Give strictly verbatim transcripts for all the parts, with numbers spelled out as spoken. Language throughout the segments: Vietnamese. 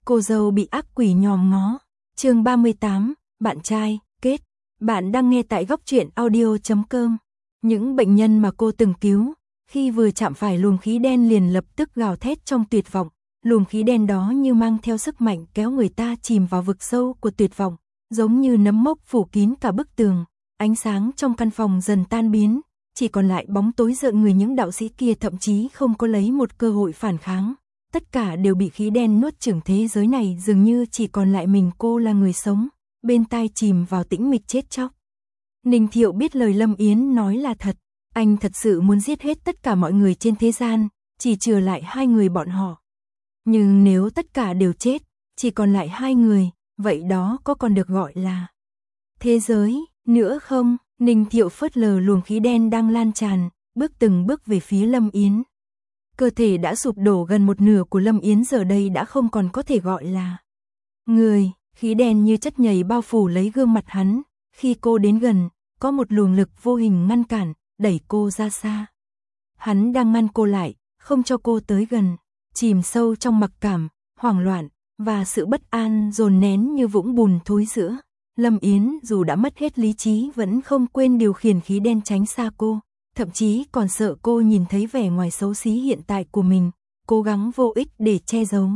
cô dâu bị ác quỷ nhòm ngó. Chương ba mươi tám, bạn trai, kết. Bạn đang nghe tại góc truyện audio chấm com. Những bệnh nhân mà cô từng cứu, khi vừa chạm phải luồng khí đen liền lập tức gào thét trong tuyệt vọng. Luồng khí đen đó như mang theo sức mạnh kéo người ta chìm vào vực sâu của tuyệt vọng, giống như nấm mốc phủ kín cả bức tường. Ánh sáng trong căn phòng dần tan biến, chỉ còn lại bóng tối rợn người. Những đạo sĩ kia thậm chí không có lấy một cơ hội phản kháng. Tất cả đều bị khí đen nuốt chửng. Thế giới này dường như chỉ còn lại mình cô là người sống, bên tai chìm vào tĩnh mịch chết chóc. Ninh Thiệu biết lời Lâm Yến nói là thật, anh thật sự muốn giết hết tất cả mọi người trên thế gian, chỉ trừ lại hai người bọn họ. Nhưng nếu tất cả đều chết, chỉ còn lại hai người, vậy đó có còn được gọi là thế giới nữa không? Ninh Thiệu phớt lờ luồng khí đen đang lan tràn, bước từng bước về phía Lâm Yến. Cơ thể đã sụp đổ gần một nửa của Lâm Yến giờ đây đã không còn có thể gọi là người, khí đen như chất nhầy bao phủ lấy gương mặt hắn. Khi cô đến gần, có một luồng lực vô hình ngăn cản, đẩy cô ra xa. Hắn đang ngăn cô lại, không cho cô tới gần. Chìm sâu trong mặc cảm, hoảng loạn và sự bất an dồn nén như vũng bùn thối rữa, Lâm Yến dù đã mất hết lý trí vẫn không quên điều khiển khí đen tránh xa cô, thậm chí còn sợ cô nhìn thấy vẻ ngoài xấu xí hiện tại của mình, cố gắng vô ích để che giấu.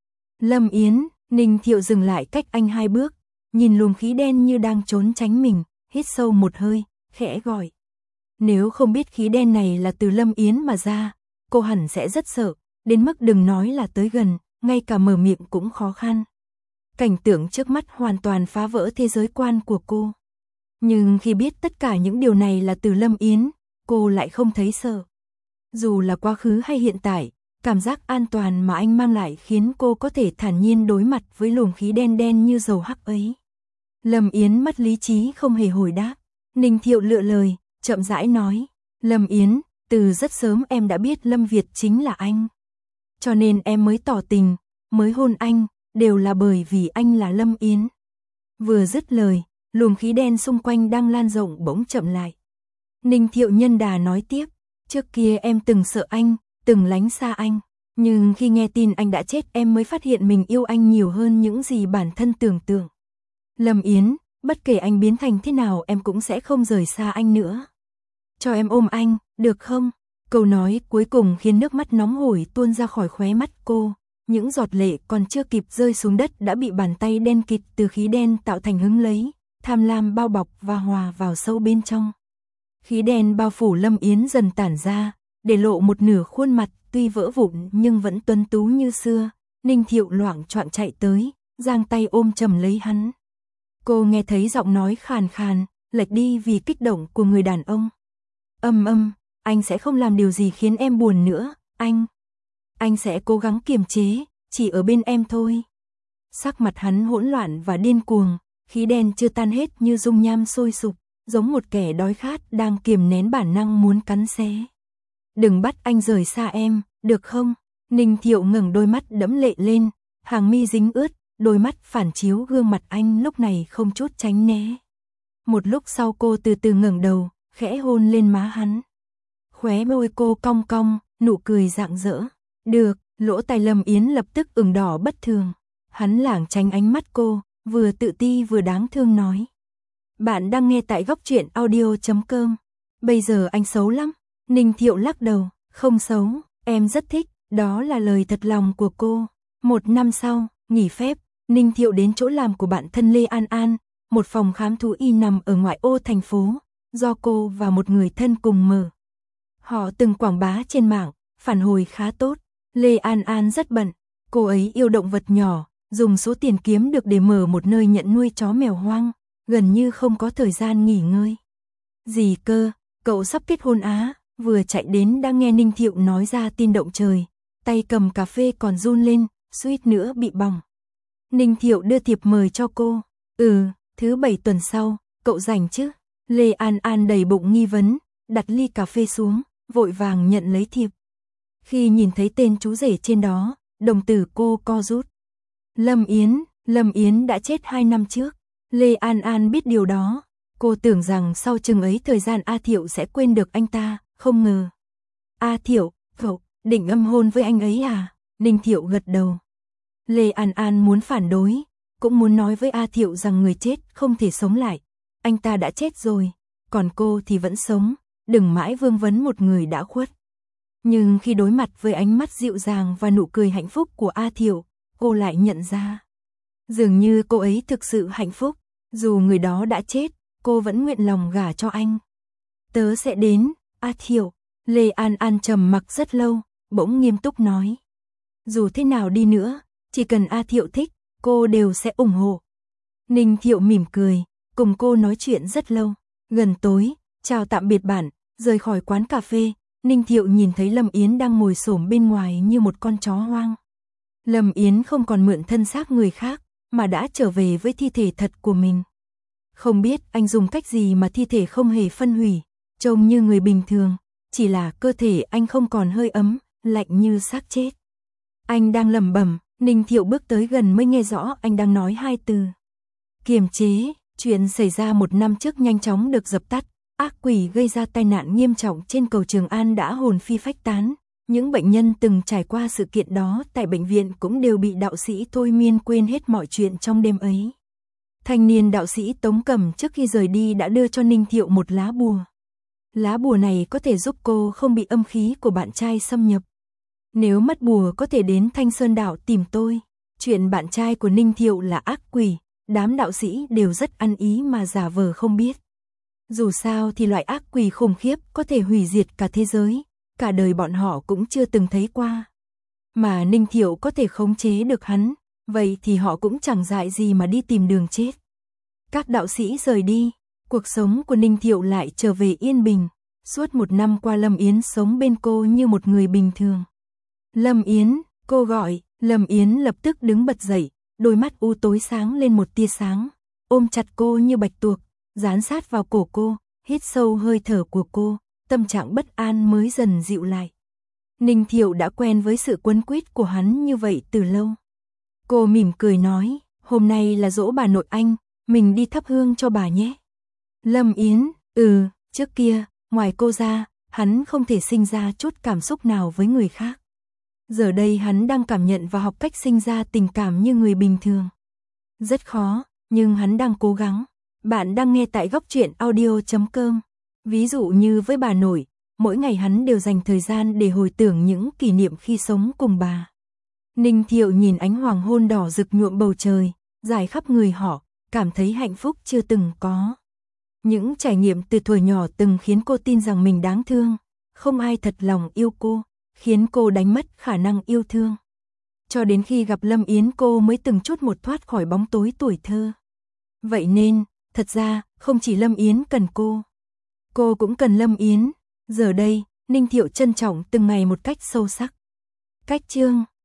Lâm Yến, Ninh Thiệu dừng lại cách anh hai bước, nhìn luồng khí đen như đang trốn tránh mình, hít sâu một hơi, khẽ gọi. Nếu không biết khí đen này là từ Lâm Yến mà ra, cô hẳn sẽ rất sợ, đến mức đừng nói là tới gần, ngay cả mở miệng cũng khó khăn. Cảnh tượng trước mắt hoàn toàn phá vỡ thế giới quan của cô. Nhưng khi biết tất cả những điều này là từ Lâm Yến, cô lại không thấy sợ. Dù là quá khứ hay hiện tại, cảm giác an toàn mà anh mang lại khiến cô có thể thản nhiên đối mặt với luồng khí đen đen như dầu hắc ấy. Lâm Yến mất lý trí không hề hồi đáp. Ninh Thiệu lựa lời, chậm rãi nói. Lâm Yến, từ rất sớm em đã biết Lâm Việt chính là anh. Cho nên em mới tỏ tình, mới hôn anh, đều là bởi vì anh là Lâm Yến. Vừa dứt lời, luồng khí đen xung quanh đang lan rộng bỗng chậm lại. Ninh Thiệu nhân đà nói tiếp, trước kia em từng sợ anh, từng lánh xa anh, nhưng khi nghe tin anh đã chết em mới phát hiện mình yêu anh nhiều hơn những gì bản thân tưởng tượng. Lâm Yến, bất kể anh biến thành thế nào em cũng sẽ không rời xa anh nữa. Cho em ôm anh, được không? Câu nói cuối cùng khiến nước mắt nóng hổi tuôn ra khỏi khóe mắt cô. Những giọt lệ còn chưa kịp rơi xuống đất đã bị bàn tay đen kịt từ khí đen tạo thành hứng lấy, tham lam bao bọc và hòa vào sâu bên trong. Khí đen bao phủ Lâm Yến dần tản ra, để lộ một nửa khuôn mặt tuy vỡ vụn nhưng vẫn tuấn tú như xưa. Ninh Thiệu loạng choạng chạy tới, giang tay ôm chầm lấy hắn. Cô nghe thấy giọng nói khàn khàn, lệch đi vì kích động của người đàn ông. Âm âm, anh sẽ không làm điều gì khiến em buồn nữa, anh. Anh sẽ cố gắng kiềm chế, chỉ ở bên em thôi. Sắc mặt hắn hỗn loạn và điên cuồng, khí đen chưa tan hết như dung nham sôi sục, giống một kẻ đói khát đang kiềm nén bản năng muốn cắn xé. Đừng bắt anh rời xa em, được không? Ninh Thiệu ngẩng đôi mắt đẫm lệ lên, hàng mi dính ướt, đôi mắt phản chiếu gương mặt anh lúc này không chút tránh né. Một lúc sau cô từ từ ngẩng đầu, khẽ hôn lên má hắn. Khóe môi cô cong cong, nụ cười rạng rỡ. Được, lỗ tai Lâm Yến lập tức ửng đỏ bất thường. Hắn lảng tránh ánh mắt cô, vừa tự ti vừa đáng thương nói. Bạn đang nghe tại góc truyện audio chấm com. Bây giờ anh xấu lắm. Ninh Thiệu lắc đầu, không xấu, em rất thích, đó là lời thật lòng của cô. Một năm sau, nghỉ phép, Ninh Thiệu đến chỗ làm của bạn thân Lê An An, một phòng khám thú y nằm ở ngoại ô thành phố, do cô và một người thân cùng mở. Họ từng quảng bá trên mạng, phản hồi khá tốt. Lê An An rất bận, cô ấy yêu động vật nhỏ, dùng số tiền kiếm được để mở một nơi nhận nuôi chó mèo hoang, gần như không có thời gian nghỉ ngơi. Gì cơ, cậu sắp kết hôn á? Vừa chạy đến đang nghe Ninh Thiệu nói ra tin động trời, tay cầm cà phê còn run lên, suýt nữa bị bỏng. Ninh Thiệu đưa thiệp mời cho cô. Ừ, thứ bảy tuần sau, cậu rảnh chứ? Lê An An đầy bụng nghi vấn, đặt ly cà phê xuống, vội vàng nhận lấy thiệp. Khi nhìn thấy tên chú rể trên đó, đồng tử cô co rút. Lâm Yến, Lâm Yến đã chết hai năm trước. Lê An An biết điều đó. Cô tưởng rằng sau chừng ấy thời gian A Thiệu sẽ quên được anh ta, không ngờ. A Thiệu, cậu định âm hôn với anh ấy à? Ninh Thiệu gật đầu. Lê An An muốn phản đối, cũng muốn nói với A Thiệu rằng người chết không thể sống lại, anh ta đã chết rồi, còn cô thì vẫn sống, đừng mãi vương vấn một người đã khuất. Nhưng khi đối mặt với ánh mắt dịu dàng và nụ cười hạnh phúc của A Thiệu, cô lại nhận ra, dường như cô ấy thực sự hạnh phúc, dù người đó đã chết, cô vẫn nguyện lòng gả cho anh. Tớ sẽ đến, A Thiệu. Lê An An trầm mặc rất lâu, bỗng nghiêm túc nói. Dù thế nào đi nữa, chỉ cần A Thiệu thích, cô đều sẽ ủng hộ. Ninh Thiệu mỉm cười, cùng cô nói chuyện rất lâu. Gần tối, chào tạm biệt bạn, rời khỏi quán cà phê, Ninh Thiệu nhìn thấy Lâm Yến đang ngồi xổm bên ngoài như một con chó hoang. Lâm Yến không còn mượn thân xác người khác, mà đã trở về với thi thể thật của mình. Không biết anh dùng cách gì mà thi thể không hề phân hủy, trông như người bình thường, chỉ là cơ thể anh không còn hơi ấm, lạnh như xác chết. Anh đang lẩm bẩm, Ninh Thiệu bước tới gần mới nghe rõ anh đang nói hai từ. Kiềm chế. Chuyện xảy ra một năm trước nhanh chóng được dập tắt, ác quỷ gây ra tai nạn nghiêm trọng trên cầu Trường An đã hồn phi phách tán. Những bệnh nhân từng trải qua sự kiện đó tại bệnh viện cũng đều bị đạo sĩ thôi miên quên hết mọi chuyện trong đêm ấy. Thanh niên đạo sĩ Tống Cẩm trước khi rời đi đã đưa cho Ninh Thiệu một lá bùa. Lá bùa này có thể giúp cô không bị âm khí của bạn trai xâm nhập. Nếu mất bùa có thể đến Thanh Sơn Đảo tìm tôi. Chuyện bạn trai của Ninh Thiệu là ác quỷ, đám đạo sĩ đều rất ăn ý mà giả vờ không biết. Dù sao thì loại ác quỷ khủng khiếp có thể hủy diệt cả thế giới, cả đời bọn họ cũng chưa từng thấy qua. Mà Ninh Thiệu có thể khống chế được hắn, vậy thì họ cũng chẳng dại gì mà đi tìm đường chết. Các đạo sĩ rời đi, cuộc sống của Ninh Thiệu lại trở về yên bình. Suốt một năm qua Lâm Yến sống bên cô như một người bình thường. Lâm Yến, cô gọi, Lâm Yến lập tức đứng bật dậy, đôi mắt u tối sáng lên một tia sáng, ôm chặt cô như bạch tuộc, dán sát vào cổ cô, hít sâu hơi thở của cô, tâm trạng bất an mới dần dịu lại. Ninh Thiệu đã quen với sự quấn quýt của hắn như vậy từ lâu. Cô mỉm cười nói, hôm nay là giỗ bà nội anh, mình đi thắp hương cho bà nhé. Lâm Yến, ừ, trước kia, ngoài cô ra, hắn không thể sinh ra chút cảm xúc nào với người khác. Giờ đây hắn đang cảm nhận và học cách sinh ra tình cảm như người bình thường. Rất khó, nhưng hắn đang cố gắng. Bạn đang nghe tại góc truyện audio chấm com. Ví dụ như với bà nội, mỗi ngày hắn đều dành thời gian để hồi tưởng những kỷ niệm khi sống cùng bà. Ninh Thiệu nhìn ánh hoàng hôn đỏ rực nhuộm bầu trời, rải khắp người họ, cảm thấy hạnh phúc chưa từng có. Những trải nghiệm từ thuở nhỏ từng khiến cô tin rằng mình đáng thương, không ai thật lòng yêu cô, khiến cô đánh mất khả năng yêu thương. Cho đến khi gặp Lâm Yến cô mới từng chút một thoát khỏi bóng tối tuổi thơ. Vậy nên, thật ra, không chỉ Lâm Yến cần cô, cô cũng cần Lâm Yến. Giờ đây, Ninh Thiệu trân trọng từng ngày một cách sâu sắc. Cách chương